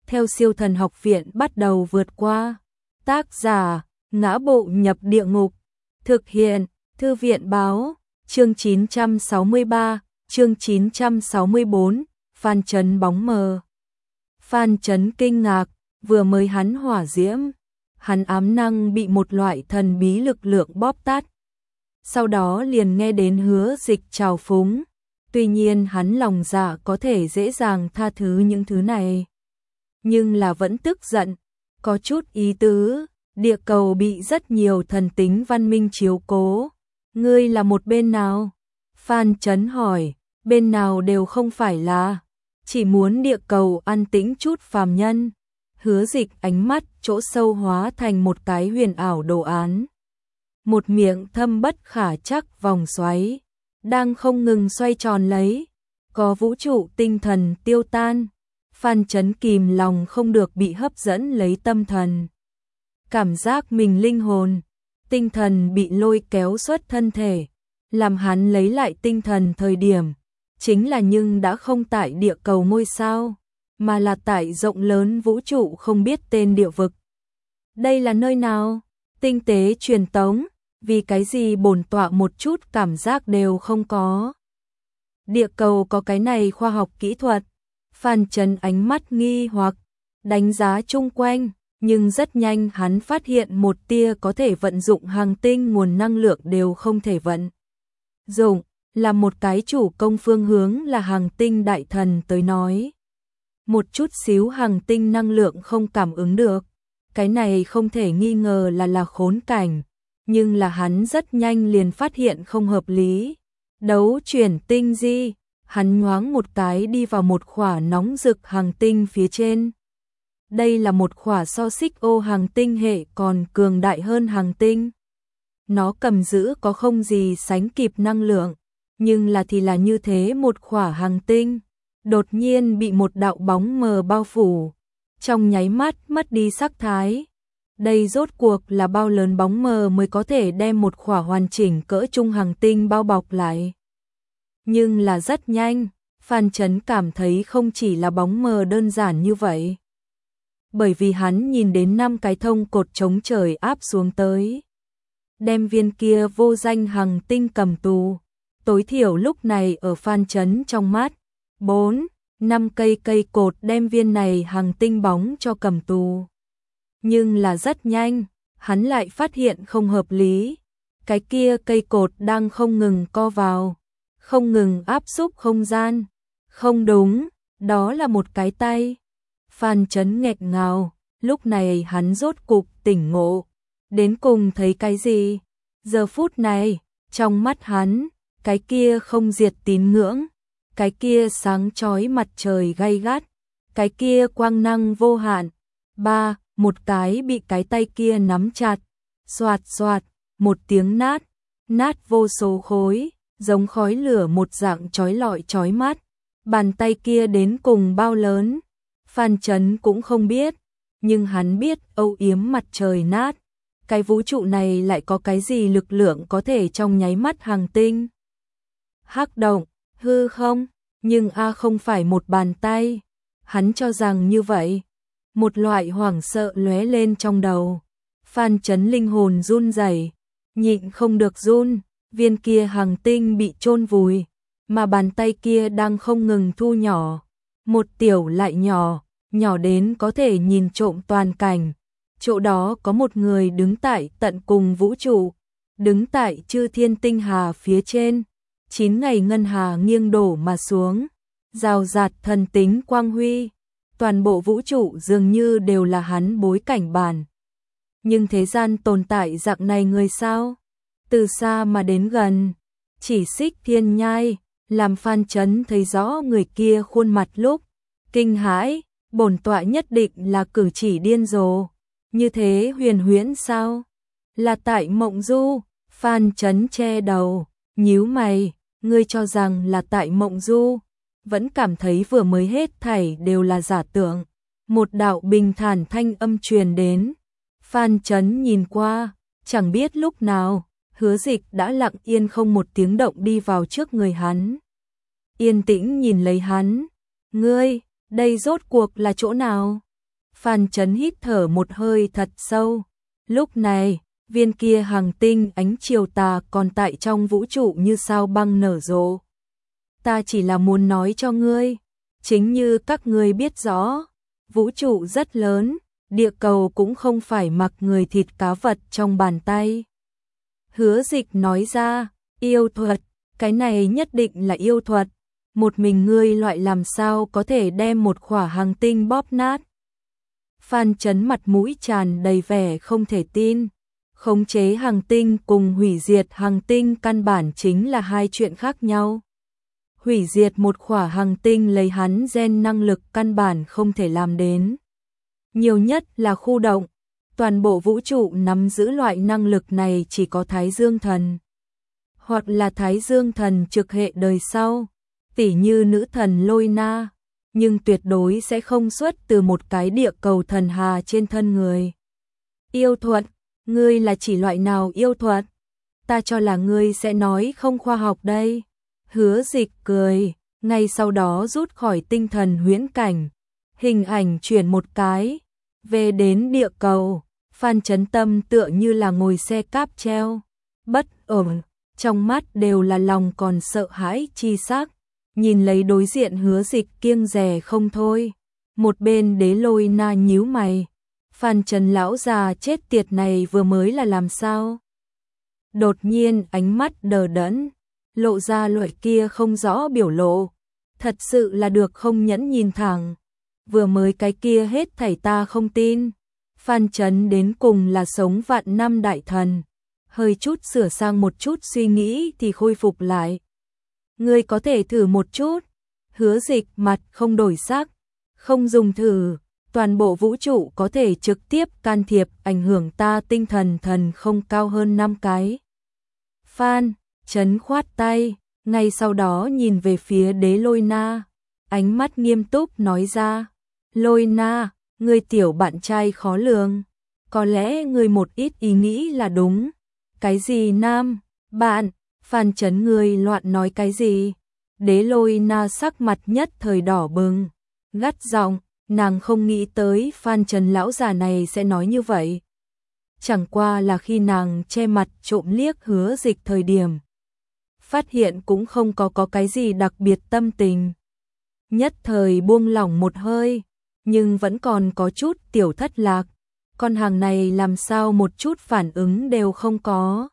theo Siêu Thần Học Viện bắt đầu vượt qua. Tác giả: Ngã Bộ Nhập Địa Ngục. Thực hiện: Thư viện báo. Chương 963, chương 964, Phan Chấn bóng mờ. Phan Chấn kinh ngạc, vừa mới hắn hỏa diễm, hắn ám năng bị một loại thần bí lực lượng bóp tắt. Sau đó liền nghe đến Hứa Dịch trào phúng, tuy nhiên hắn lòng dạ có thể dễ dàng tha thứ những thứ này, nhưng là vẫn tức giận, có chút ý tứ, địa cầu bị rất nhiều thần tính văn minh chiếu cố, ngươi là một bên nào? Phan Chấn hỏi, bên nào đều không phải là, chỉ muốn địa cầu an tĩnh chút phàm nhân. Hứa Dịch ánh mắt chỗ sâu hóa thành một cái huyền ảo đồ án. Một miệng thâm bất khả trắc vòng xoáy, đang không ngừng xoay tròn lấy, có vũ trụ tinh thần tiêu tan. Phan Chấn kìm lòng không được bị hấp dẫn lấy tâm thần. Cảm giác mình linh hồn, tinh thần bị lôi kéo xuất thân thể, làm hắn lấy lại tinh thần thời điểm, chính là nhưng đã không tại địa cầu ngôi sao, mà là tại rộng lớn vũ trụ không biết tên địa vực. Đây là nơi nào? Tinh tế truyền tống, vì cái gì bổn tọa một chút cảm giác đều không có. Địa cầu có cái này khoa học kỹ thuật. Phan Chấn ánh mắt nghi hoặc, đánh giá chung quanh, nhưng rất nhanh hắn phát hiện một tia có thể vận dụng hành tinh nguồn năng lượng đều không thể vận dụng, là một cái chủ công phương hướng là hành tinh đại thần tới nói. Một chút xíu hành tinh năng lượng không cảm ứng được, cái này không thể nghi ngờ là khốn cảnh, nhưng là hắn rất nhanh liền phát hiện không hợp lý. Đấu chuyển tinh di, hắn nhoáng một cái đi vào một khỏa nóng rực hành tinh phía trên. Đây là một khỏa so xích ô hành tinh hệ còn cường đại hơn hành tinh. Nó cầm giữ có không gì sánh kịp năng lượng, nhưng là thì là như thế một khỏa hành tinh, đột nhiên bị một đạo bóng mờ bao phủ, trong nháy mắt mất đi sắc thái. Đây rốt cuộc là bao lớn bóng mờ mới có thể đem một khỏa hoàn chỉnh cỡ trung hành tinh bao bọc lại. Nhưng là rất nhanh, Phan Chấn cảm thấy không chỉ là bóng mờ đơn giản như vậy. Bởi vì hắn nhìn đến 5 cái thông cột chống trời áp xuống tới, đem viên kia vô danh hành tinh cầm tù. Tối thiểu lúc này ở Phan Chấn trong mắt, 4-5 cây cột đem viên này hành tinh bóng cho cầm tù. Nhưng là rất nhanh, hắn lại phát hiện không hợp lý. Cái kia cây cột đang không ngừng co vào, không ngừng áp xúc không gian. Không đúng, đó là một cái tay. Phan Chấn nghẹt ngào, lúc này hắn rốt cục tỉnh ngộ. Đến cùng thấy cái gì? Giờ phút này, trong mắt hắn, cái kia không diệt tín ngưỡng, cái kia sáng chói mặt trời gay gắt, cái kia quang năng vô hạn. Một cái bị cái tay kia nắm chặt, xoạt xoạt, một tiếng nát vô số khối, giống khói lửa một dạng chói lọi chói mắt. Bàn tay kia đến cùng bao lớn, Phan Chấn cũng không biết, nhưng hắn biết âu yếm mặt trời nát, cái vũ trụ này lại có cái gì lực lượng có thể trong nháy mắt hành tinh hắc động, hư không, nhưng không phải một bàn tay, hắn cho rằng như vậy. Một loại hoảng sợ lóe lên trong đầu, Phan Chấn linh hồn run rẩy, nhịn không được run, viên kia hành tinh bị chôn vùi, mà bàn tay kia đang không ngừng thu nhỏ, một tiểu lại nhỏ, nhỏ đến có thể nhìn trộm toàn cảnh. Chỗ đó có một người đứng tại tận cùng vũ trụ, đứng tại chư thiên tinh hà phía trên, 9 ngày ngân hà nghiêng đổ mà xuống, rào rạt thần tính quang huy. Toàn bộ vũ trụ dường như đều là hắn bối cảnh bản. Nhưng thế gian tồn tại dạng này người sao? Từ xa mà đến gần, chỉ xích thiên nhai, làm Phan Chấn thấy rõ người kia khuôn mặt lúc kinh hãi, bổn tọa nhất định là cử chỉ điên rồ, như thế huyền huyễn sao? Là tại mộng du. Phan Chấn che đầu, nhíu mày, ngươi cho rằng là tại mộng du? Vẫn cảm thấy vừa mới hết thảy đều là giả tưởng. Một đạo bình thản thanh âm truyền đến. Phan Chấn nhìn qua, chẳng biết lúc nào, Hứa Dịch đã lặng yên không một tiếng động đi vào trước người hắn. Yên tĩnh nhìn lấy hắn. Ngươi, đây rốt cuộc là chỗ nào? Phan Chấn hít thở một hơi thật sâu. Lúc này, viên kia hành tinh ánh chiều tà còn tại trong vũ trụ như sao băng nở rộ. Ta chỉ là muốn nói cho ngươi, chính như các ngươi biết rõ, vũ trụ rất lớn, địa cầu cũng không phải mặc người thịt cá vật trong bàn tay. Hứa Dịch nói ra, yêu thuật, cái này nhất định là yêu thuật, một mình ngươi loại làm sao có thể đem một khỏa hành tinh bóp nát. Phan Chấn mặt mũi tràn đầy vẻ không thể tin, khống chế hành tinh cùng hủy diệt hành tinh căn bản chính là hai chuyện khác nhau. Hủy diệt một khỏa hành tinh lấy hắn gen năng lực căn bản không thể làm đến. Nhiều nhất là khu động, toàn bộ vũ trụ nắm giữ loại năng lực này chỉ có Thái Dương Thần. Hoặc là Thái Dương Thần trực hệ đời sau, tỉ như nữ thần Lôi Na, nhưng tuyệt đối sẽ không xuất từ một cái địa cầu thần hà trên thân người. Yêu thuật, ngươi là chỉ loại nào yêu thuật? Ta cho là ngươi sẽ nói không khoa học đây. Hứa Dịch cười, ngay sau đó rút khỏi tinh thần huyễn cảnh, hình ảnh chuyển một cái, về đến địa cầu. Phan Chấn tâm tựa như là ngồi xe cáp treo, bất ổn, trong mắt đều là lòng còn sợ hãi chi sắc, nhìn lấy đối diện Hứa Dịch kiêng dè không thôi. Một bên Đế Lôi Na nhíu mày, Phan Chấn lão già chết tiệt này vừa mới là làm sao? Đột nhiên ánh mắt đờ đẫn, lộ ra loại kia không rõ biểu lộ, thật sự là được không nhẫn nhìn thẳng, vừa mới cái kia hết thảy ta không tin. Phan Chấn đến cùng là sống vạn năm đại thần, hơi chút sửa sang một chút suy nghĩ thì khôi phục lại. Ngươi có thể thử một chút. Hứa Dịch mặt không đổi sắc, không dùng thử, toàn bộ vũ trụ có thể trực tiếp can thiệp ảnh hưởng ta tinh thần thần không cao hơn 5 cái. Phan Chấn khoát tay, ngay sau đó nhìn về phía Đế Lôi Na, ánh mắt nghiêm túc nói ra, Lôi Na, ngươi tiểu bạn trai khó lường, có lẽ ngươi một ít ý nghĩ là đúng. Cái gì nam, bạn, Phan Chấn ngươi loạn nói cái gì? Đế Lôi Na sắc mặt nhất thời đỏ bừng, gắt giọng, nàng không nghĩ tới Phan Chấn lão già này sẽ nói như vậy. Chẳng qua là khi nàng che mặt trộm liếc Hứa Dịch thời điểm, phát hiện cũng không có cái gì đặc biệt tâm tình. Nhất thời buông lỏng một hơi, nhưng vẫn còn có chút tiểu thất lạc, con hàng này làm sao một chút phản ứng đều không có.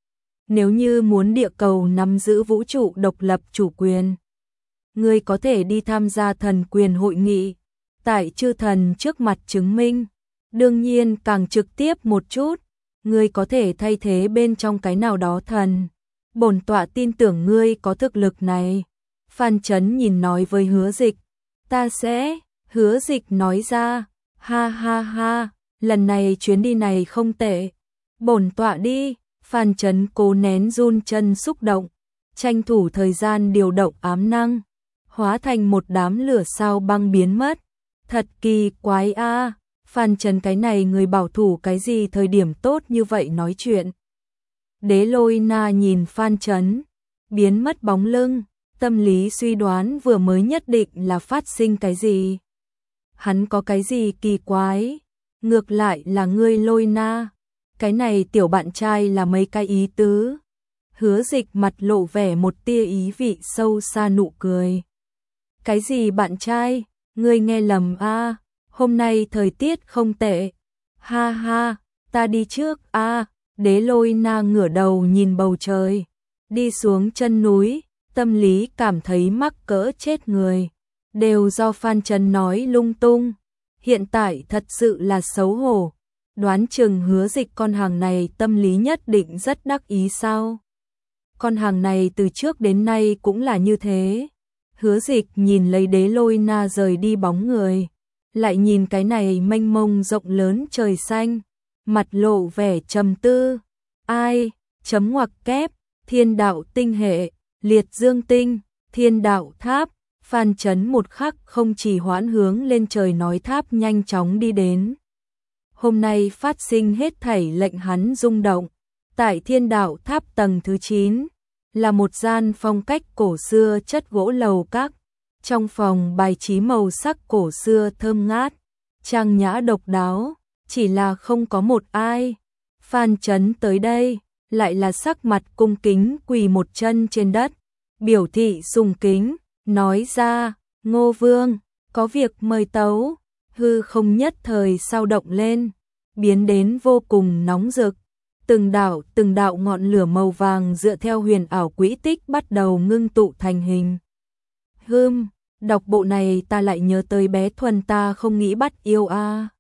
Nếu như muốn địa cầu nắm giữ vũ trụ độc lập chủ quyền, ngươi có thể đi tham gia thần quyền hội nghị, tại chư thần trước mặt chứng minh, đương nhiên càng trực tiếp một chút, ngươi có thể thay thế bên trong cái nào đó thần. Bổn tọa tin tưởng ngươi có thực lực này. Phan Chấn nhìn nói với Hứa Dịch, ta sẽ. Hứa Dịch nói ra, ha ha ha, lần này chuyến đi này không tệ. Bổn tọa đi. Phan Chấn cố nén run chân xúc động, tranh thủ thời gian điều động ám năng, hóa thành một đám lửa sao băng biến mất. Thật kỳ quái a, Phan Chấn cái này người bảo thủ cái gì thời điểm tốt như vậy nói chuyện. Đế Lôi Na nhìn Phan Chấn, biến mất bóng lưng, tâm lý suy đoán vừa mới nhất định là phát sinh cái gì. Hắn có cái gì kỳ quái? Ngược lại là ngươi Lôi Na, cái này tiểu bạn trai là mấy cái ý tứ. Hứa Dịch mặt lộ vẻ một tia ý vị sâu xa nụ cười. Cái gì bạn trai? Ngươi nghe lầm a, hôm nay thời tiết không tệ. Ha ha, ta đi trước a. Đế Lôi Na ngửa đầu nhìn bầu trời, đi xuống chân núi, tâm lý cảm thấy mắc cỡ chết người. Đều do Phan Chấn nói lung tung, hiện tại thật sự là xấu hổ. Đoán chừng Hứa Dịch con hàng này tâm lý nhất định rất đắc ý sao. Con hàng này từ trước đến nay cũng là như thế. Hứa Dịch nhìn lấy Đế Lôi Na rời đi bóng người, lại nhìn cái này mênh mông rộng lớn trời xanh, mặt lộ vẻ trầm tư. Ai, chấm ngoặc kép, thiên đạo tinh hệ, liệt dương tinh, thiên đạo tháp. Phan Chấn một khắc không chỉ hoãn hướng lên trời nói tháp nhanh chóng đi đến. Hôm nay phát sinh hết thảy lệnh hắn rung động. Tại thiên đạo tháp tầng thứ 9, là một gian phong cách cổ xưa chất gỗ lầu các. Trong phòng bài trí màu sắc cổ xưa thơm ngát, trang nhã độc đáo, chỉ là không có một ai. Phan Chấn tới đây, lại là sắc mặt cung kính quỳ một chân trên đất, biểu thị sùng kính, nói ra, Ngô Vương, có việc mời tấu. Hư không nhất thời sao động lên, biến đến vô cùng nóng rực. Từng đạo ngọn lửa màu vàng dựa theo huyền ảo quỹ tích bắt đầu ngưng tụ thành hình. Đọc bộ này ta lại nhớ tới bé Thuần ta không nghĩ bắt yêu a.